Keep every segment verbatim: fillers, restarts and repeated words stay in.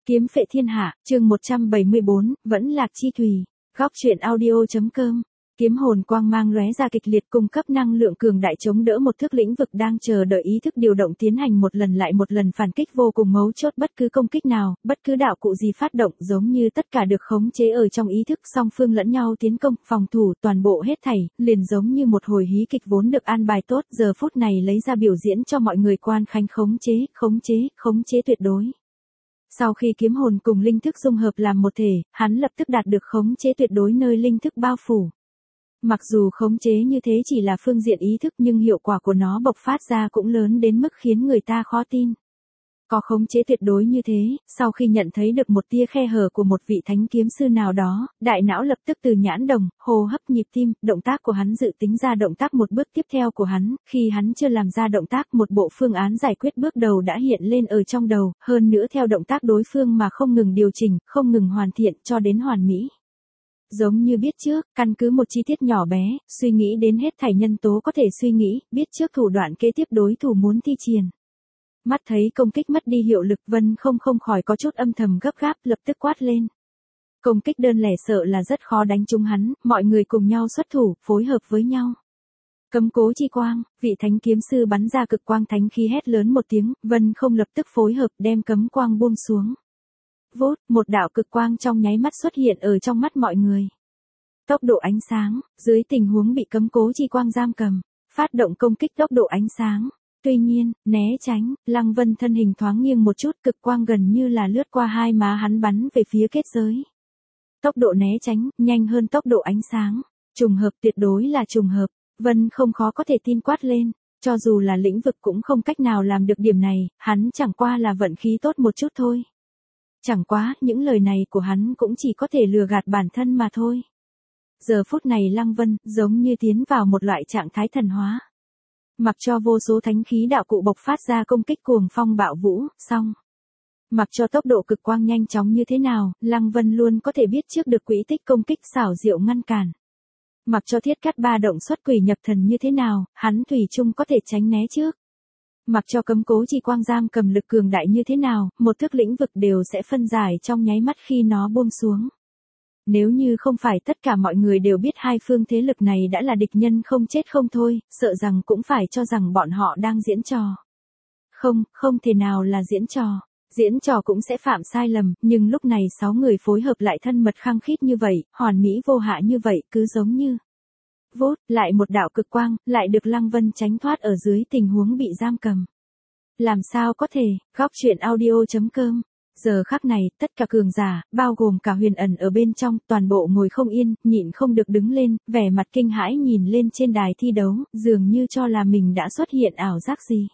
Kiếm phệ thiên hạ, chương một trăm bảy mươi bốn, vẫn lạc chi thùy. Góc truyện audio.com. Kiếm hồn quang mang lóe ra kịch liệt cung cấp năng lượng cường đại chống đỡ một thước lĩnh vực đang chờ đợi ý thức điều động tiến hành một lần lại một lần phản kích vô cùng mấu chốt, bất cứ công kích nào, bất cứ đạo cụ gì phát động giống như tất cả được khống chế ở trong ý thức, song phương lẫn nhau tiến công, phòng thủ, toàn bộ hết thảy, liền giống như một hồi hí kịch vốn được an bài tốt, giờ phút này lấy ra biểu diễn cho mọi người quan khánh khống chế, khống chế, khống chế tuyệt đối. Sau khi kiếm hồn cùng linh thức dung hợp làm một thể, hắn lập tức đạt được khống chế tuyệt đối nơi linh thức bao phủ. Mặc dù khống chế như thế chỉ là phương diện ý thức nhưng hiệu quả của nó bộc phát ra cũng lớn đến mức khiến người ta khó tin. Có khống chế tuyệt đối như thế, sau khi nhận thấy được một tia khe hở của một vị thánh kiếm sư nào đó, đại não lập tức từ nhãn đồng, hô hấp, nhịp tim, động tác của hắn dự tính ra động tác một bước tiếp theo của hắn, khi hắn chưa làm ra động tác một bộ phương án giải quyết bước đầu đã hiện lên ở trong đầu, hơn nữa theo động tác đối phương mà không ngừng điều chỉnh, không ngừng hoàn thiện cho đến hoàn mỹ. Giống như biết trước, căn cứ một chi tiết nhỏ bé, suy nghĩ đến hết thảy nhân tố có thể suy nghĩ, biết trước thủ đoạn kế tiếp đối thủ muốn thi triển. Mắt thấy công kích mất đi hiệu lực, Vân không không khỏi có chút âm thầm gấp gáp, lập tức quát lên. Công kích đơn lẻ sợ là rất khó đánh trúng hắn, mọi người cùng nhau xuất thủ, phối hợp với nhau. Cấm cố chi quang, vị thánh kiếm sư bắn ra cực quang thánh khí hét lớn một tiếng, Vân không lập tức phối hợp đem cấm quang buông xuống. Vốt, một đạo cực quang trong nháy mắt xuất hiện ở trong mắt mọi người. Tốc độ ánh sáng, dưới tình huống bị cấm cố chi quang giam cầm, phát động công kích tốc độ ánh sáng. Tuy nhiên, né tránh, Lăng Vân thân hình thoáng nghiêng một chút, cực quang gần như là lướt qua hai má hắn bắn về phía kết giới. Tốc độ né tránh, nhanh hơn tốc độ ánh sáng. Trùng hợp, tuyệt đối là trùng hợp. Vân không khó có thể tin quát lên. Cho dù là lĩnh vực cũng không cách nào làm được điểm này, hắn chẳng qua là vận khí tốt một chút thôi. Chẳng quá, những lời này của hắn cũng chỉ có thể lừa gạt bản thân mà thôi. Giờ phút này Lăng Vân, giống như tiến vào một loại trạng thái thần hóa. Mặc cho vô số thánh khí đạo cụ bộc phát ra công kích cuồng phong bạo vũ, xong. Mặc cho tốc độ cực quang nhanh chóng như thế nào, Lăng Vân luôn có thể biết trước được quỹ tích công kích xảo diệu ngăn cản. Mặc cho thiết cắt ba động xuất quỷ nhập thần như thế nào, hắn thủy chung có thể tránh né trước. Mặc cho cấm cố chi quang giam cầm lực cường đại như thế nào, một thước lĩnh vực đều sẽ phân giải trong nháy mắt khi nó buông xuống. Nếu như không phải tất cả mọi người đều biết hai phương thế lực này đã là địch nhân không chết không thôi, sợ rằng cũng phải cho rằng bọn họ đang diễn trò. Không, không thể nào là diễn trò. Diễn trò cũng sẽ phạm sai lầm, nhưng lúc này sáu người phối hợp lại thân mật khăng khít như vậy, hoàn mỹ vô hạ như vậy, cứ giống như. Vốt, lại một đạo cực quang, lại được Lăng Vân tránh thoát ở dưới tình huống bị giam cầm. Làm sao có thể, góc truyện audio.com. Giờ khắc này, tất cả cường giả, bao gồm cả Huyền Ẩn ở bên trong, toàn bộ ngồi không yên, nhịn không được đứng lên, vẻ mặt kinh hãi nhìn lên trên đài thi đấu, dường như cho là mình đã xuất hiện ảo giác gì.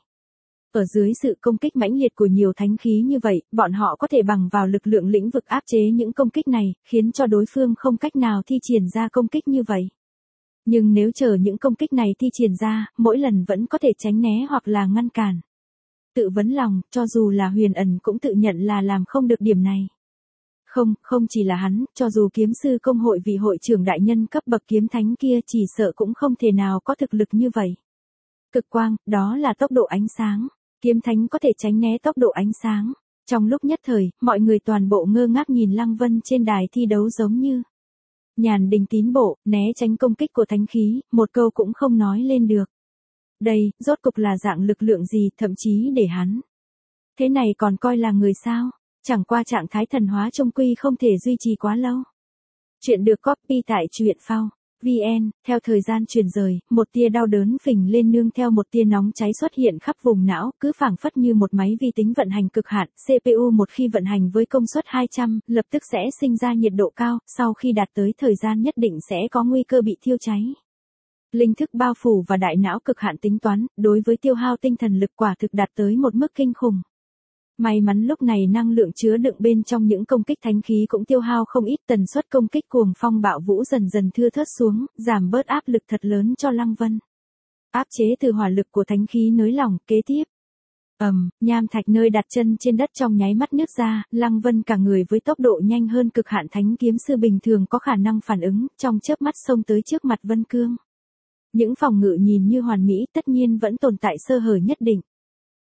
Ở dưới sự công kích mãnh liệt của nhiều thánh khí như vậy, bọn họ có thể bằng vào lực lượng lĩnh vực áp chế những công kích này, khiến cho đối phương không cách nào thi triển ra công kích như vậy. Nhưng nếu chờ những công kích này thi triển ra, mỗi lần vẫn có thể tránh né hoặc là ngăn cản. Tự vấn lòng, cho dù là Huyền Ẩn cũng tự nhận là làm không được điểm này. Không, không chỉ là hắn, cho dù kiếm sư công hội vị hội trưởng đại nhân cấp bậc kiếm thánh kia chỉ sợ cũng không thể nào có thực lực như vậy. Cực quang, đó là tốc độ ánh sáng. Kiếm thánh có thể tránh né tốc độ ánh sáng. Trong lúc nhất thời, mọi người toàn bộ ngơ ngác nhìn Lăng Vân trên đài thi đấu giống như nhàn đình tín bộ, né tránh công kích của thánh khí, một câu cũng không nói lên được. Đây, rốt cục là dạng lực lượng gì, thậm chí để hắn. Thế này còn coi là người sao? Chẳng qua trạng thái thần hóa trung quy không thể duy trì quá lâu. Chuyện được copy tại truyện phao chấm vn, theo thời gian truyền rời, một tia đau đớn phình lên nương theo một tia nóng cháy xuất hiện khắp vùng não, cứ phảng phất như một máy vi tính vận hành cực hạn, xê pê u một khi vận hành với công suất hai trăm, lập tức sẽ sinh ra nhiệt độ cao, sau khi đạt tới thời gian nhất định sẽ có nguy cơ bị thiêu cháy. Linh thức bao phủ và đại não cực hạn tính toán, đối với tiêu hao tinh thần lực quả thực đạt tới một mức kinh khủng. May mắn lúc này năng lượng chứa đựng bên trong những công kích thánh khí cũng tiêu hao không ít, tần suất công kích cuồng phong bạo vũ dần dần thưa thớt xuống, giảm bớt áp lực thật lớn cho Lăng Vân. Áp chế từ hỏa lực của thánh khí nới lỏng, kế tiếp. Ầm, um, nham thạch nơi đặt chân trên đất trong nháy mắt nứt ra, Lăng Vân cả người với tốc độ nhanh hơn cực hạn thánh kiếm sư bình thường có khả năng phản ứng, trong chớp mắt xông tới trước mặt Vân Cương. Những phòng ngự nhìn như hoàn mỹ tất nhiên vẫn tồn tại sơ hở nhất định.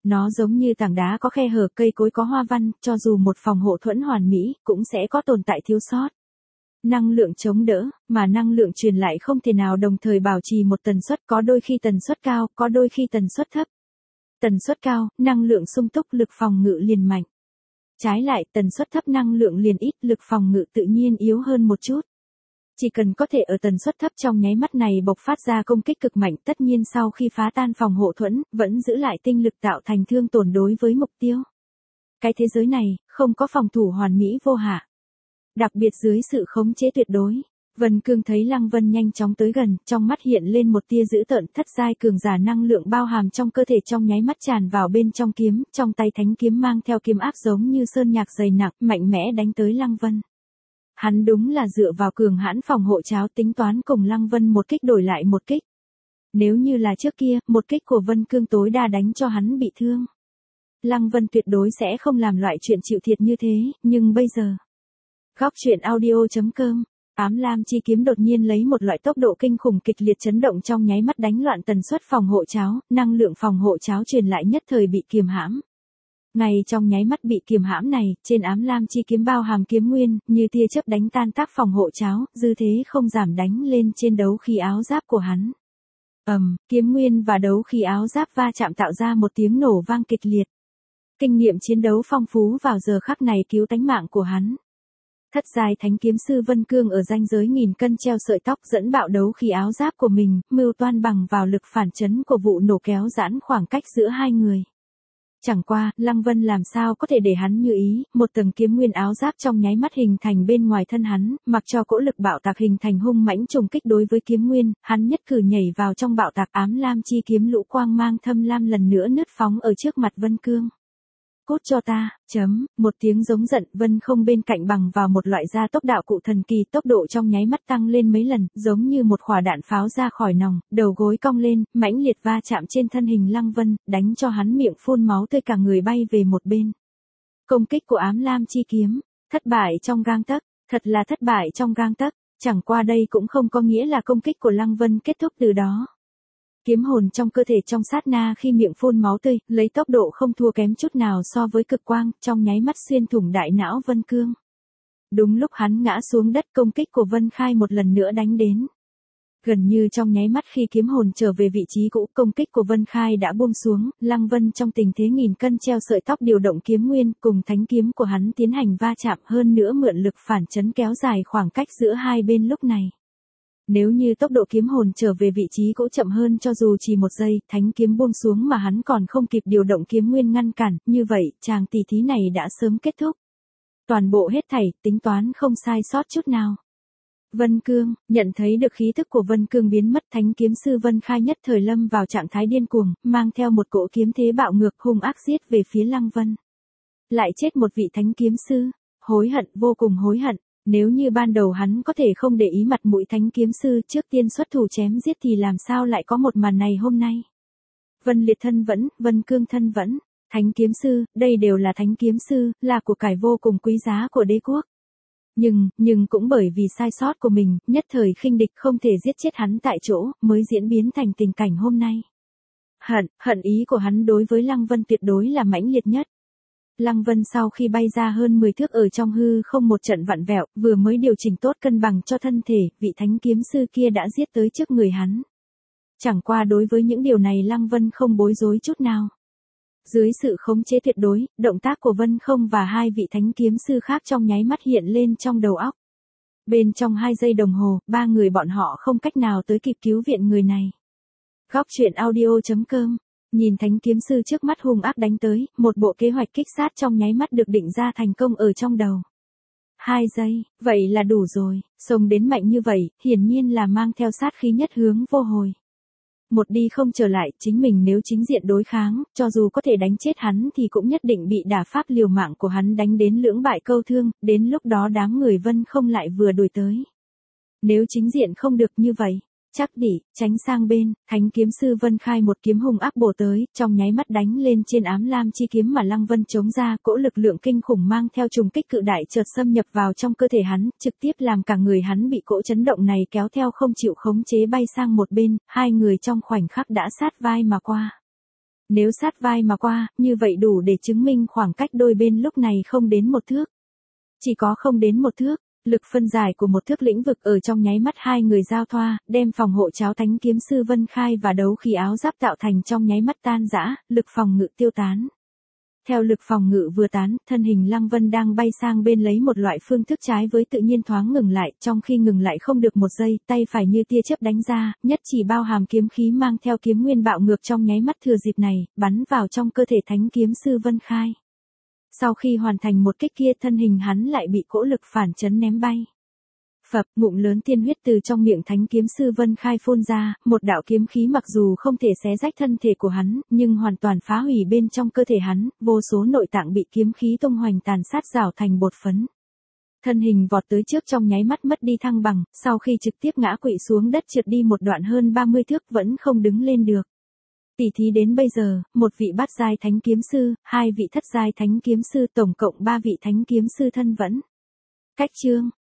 Nó giống như tảng đá có khe hở, cây cối có hoa văn, cho dù một phòng hộ thuẫn hoàn mỹ, cũng sẽ có tồn tại thiếu sót. Năng lượng chống đỡ, mà năng lượng truyền lại không thể nào đồng thời bảo trì một tần suất, có đôi khi tần suất cao, có đôi khi tần suất thấp. Tần suất cao, năng lượng sung túc, lực phòng ngự liền mạnh. Trái lại, tần suất thấp năng lượng liền ít, lực phòng ngự tự nhiên yếu hơn một chút. Chỉ cần có thể ở tần suất thấp trong nháy mắt này bộc phát ra công kích cực mạnh, tất nhiên sau khi phá tan phòng hộ thuẫn, vẫn giữ lại tinh lực tạo thành thương tổn đối với mục tiêu. Cái thế giới này, không có phòng thủ hoàn mỹ vô hạ. Đặc biệt dưới sự khống chế tuyệt đối. Vân Cương thấy Lăng Vân nhanh chóng tới gần, trong mắt hiện lên một tia dữ tợn, thất giai cường giả năng lượng bao hàm trong cơ thể trong nháy mắt tràn vào bên trong kiếm, trong tay thánh kiếm mang theo kiếm áp giống như sơn nhạc dày nặng, mạnh mẽ đánh tới Lăng Vân. Hắn đúng là dựa vào cường hãn phòng hộ cháo tính toán cùng Lăng Vân một kích đổi lại một kích. Nếu như là trước kia, một kích của Vân Cương tối đa đánh cho hắn bị thương. Lăng Vân tuyệt đối sẽ không làm loại chuyện chịu thiệt như thế, nhưng bây giờ. Góc truyện audio chấm com. Ám lam chi kiếm đột nhiên lấy một loại tốc độ kinh khủng kịch liệt chấn động trong nháy mắt đánh loạn tần suất phòng hộ cháo, năng lượng phòng hộ cháo truyền lại nhất thời bị kiềm hãm. Ngay trong nháy mắt bị kiềm hãm này, trên ám lam chi kiếm bao hàm kiếm nguyên, như tia chớp đánh tan tác phòng hộ cháo, dư thế không giảm đánh lên trên đấu khí áo giáp của hắn. Ầm, um, kiếm nguyên và đấu khí áo giáp va chạm tạo ra một tiếng nổ vang kịch liệt. Kinh nghiệm chiến đấu phong phú vào giờ khắc này cứu tánh mạng của hắn. Thất giai thánh kiếm sư Vân Cương ở ranh giới nghìn cân treo sợi tóc dẫn bạo đấu khí áo giáp của mình, mưu toan bằng vào lực phản chấn của vụ nổ kéo giãn khoảng cách giữa hai người. Chẳng qua, Lăng Vân làm sao có thể để hắn như ý, một tầng kiếm nguyên áo giáp trong nháy mắt hình thành bên ngoài thân hắn, mặc cho cỗ lực bạo tạc hình thành hung mãnh trùng kích đối với kiếm nguyên, hắn nhất cử nhảy vào trong bạo tạc, ám lam chi kiếm lũ quang mang thâm lam lần nữa nứt phóng ở trước mặt Vân Cương. Cút cho ta, chấm, một tiếng giống giận, Vân không bên cạnh bằng vào một loại gia tốc đạo cụ thần kỳ, tốc độ trong nháy mắt tăng lên mấy lần, giống như một quả đạn pháo ra khỏi nòng, đầu gối cong lên, mãnh liệt va chạm trên thân hình Lăng Vân, đánh cho hắn miệng phun máu tươi, cả người bay về một bên. Công kích của ám lam chi kiếm, thất bại trong gang tấc, thật là thất bại trong gang tấc, chẳng qua đây cũng không có nghĩa là công kích của Lăng Vân kết thúc từ đó. Kiếm hồn trong cơ thể trong sát na khi miệng phun máu tươi, lấy tốc độ không thua kém chút nào so với cực quang, trong nháy mắt xuyên thủng đại não Vân Cương. Đúng lúc hắn ngã xuống đất, công kích của Vân Khai một lần nữa đánh đến. Gần như trong nháy mắt khi kiếm hồn trở về vị trí cũ, công kích của Vân Khai đã buông xuống, Lăng Vân trong tình thế nghìn cân treo sợi tóc điều động kiếm nguyên cùng thánh kiếm của hắn tiến hành va chạm, hơn nữa mượn lực phản chấn kéo dài khoảng cách giữa hai bên lúc này. Nếu như tốc độ kiếm hồn trở về vị trí cũ chậm hơn cho dù chỉ một giây, thánh kiếm buông xuống mà hắn còn không kịp điều động kiếm nguyên ngăn cản, như vậy, chàng tỷ thí này đã sớm kết thúc. Toàn bộ hết thảy, tính toán không sai sót chút nào. Vân Cương, nhận thấy được khí tức của Vân Cương biến mất, thánh kiếm sư Vân Khai nhất thời lâm vào trạng thái điên cuồng, mang theo một cỗ kiếm thế bạo ngược hung ác giết về phía Lăng Vân. Lại chết một vị thánh kiếm sư, hối hận, vô cùng hối hận. Nếu như ban đầu hắn có thể không để ý mặt mũi thánh kiếm sư trước tiên xuất thủ chém giết thì làm sao lại có một màn này hôm nay. Vân Liệt thân vẫn, Vân Cương thân vẫn, thánh kiếm sư, đây đều là thánh kiếm sư, là của cải vô cùng quý giá của đế quốc. Nhưng, nhưng cũng bởi vì sai sót của mình, nhất thời khinh địch không thể giết chết hắn tại chỗ, mới diễn biến thành tình cảnh hôm nay. Hận, hận ý của hắn đối với Lăng Vân tuyệt đối là mãnh liệt nhất. Lăng Vân sau khi bay ra hơn mười thước ở trong hư không một trận vặn vẹo, vừa mới điều chỉnh tốt cân bằng cho thân thể, vị thánh kiếm sư kia đã giết tới trước người hắn. Chẳng qua đối với những điều này Lăng Vân không bối rối chút nào. Dưới sự khống chế tuyệt đối, động tác của Vân Không và hai vị thánh kiếm sư khác trong nháy mắt hiện lên trong đầu óc. Bên trong hai giây đồng hồ, ba người bọn họ không cách nào tới kịp cứu viện người này. Góc truyện audio chấm com. Nhìn thánh kiếm sư trước mắt hung ác đánh tới, một bộ kế hoạch kích sát trong nháy mắt được định ra thành công ở trong đầu. Hai giây, vậy là đủ rồi, xông đến mạnh như vậy, hiển nhiên là mang theo sát khí nhất hướng vô hồi. Một đi không trở lại, chính mình nếu chính diện đối kháng, cho dù có thể đánh chết hắn thì cũng nhất định bị đả pháp liều mạng của hắn đánh đến lưỡng bại câu thương, đến lúc đó đám người Vân Không lại vừa đuổi tới. Nếu chính diện không được như vậy, chắc đỉ, tránh sang bên, thánh kiếm sư Vân Khai một kiếm hung ác bổ tới, trong nháy mắt đánh lên trên ám lam chi kiếm mà Lăng Vân chống ra, cỗ lực lượng kinh khủng mang theo trùng kích cự đại chợt xâm nhập vào trong cơ thể hắn, trực tiếp làm cả người hắn bị cỗ chấn động này kéo theo không chịu khống chế bay sang một bên, hai người trong khoảnh khắc đã sát vai mà qua. Nếu sát vai mà qua, như vậy đủ để chứng minh khoảng cách đôi bên lúc này không đến một thước. Chỉ có không đến một thước, lực phân giải của một thước lĩnh vực ở trong nháy mắt hai người giao thoa, đem phòng hộ cháo thánh kiếm sư Vân Khai và đấu khí áo giáp tạo thành trong nháy mắt tan rã, lực phòng ngự tiêu tán. Theo lực phòng ngự vừa tán, thân hình Lăng Vân đang bay sang bên lấy một loại phương thức trái với tự nhiên thoáng ngừng lại, trong khi ngừng lại không được một giây, tay phải như tia chớp đánh ra, nhất chỉ bao hàm kiếm khí mang theo kiếm nguyên bạo ngược trong nháy mắt thừa dịp này, bắn vào trong cơ thể thánh kiếm sư Vân Khai. Sau khi hoàn thành một kích kia, thân hình hắn lại bị cỗ lực phản chấn ném bay. Phập, ngụm lớn tiên huyết từ trong miệng thánh kiếm sư Vân Khai phun ra, một đạo kiếm khí mặc dù không thể xé rách thân thể của hắn, nhưng hoàn toàn phá hủy bên trong cơ thể hắn, vô số nội tạng bị kiếm khí tung hoành tàn sát rào thành bột phấn. Thân hình vọt tới trước trong nháy mắt mất đi thăng bằng, sau khi trực tiếp ngã quỵ xuống đất trượt đi một đoạn hơn ba mươi thước vẫn không đứng lên được. Tỉ thí đến bây giờ, một vị bát giai thánh kiếm sư, hai vị thất giai thánh kiếm sư, tổng cộng ba vị thánh kiếm sư thân vẫn. Cách chương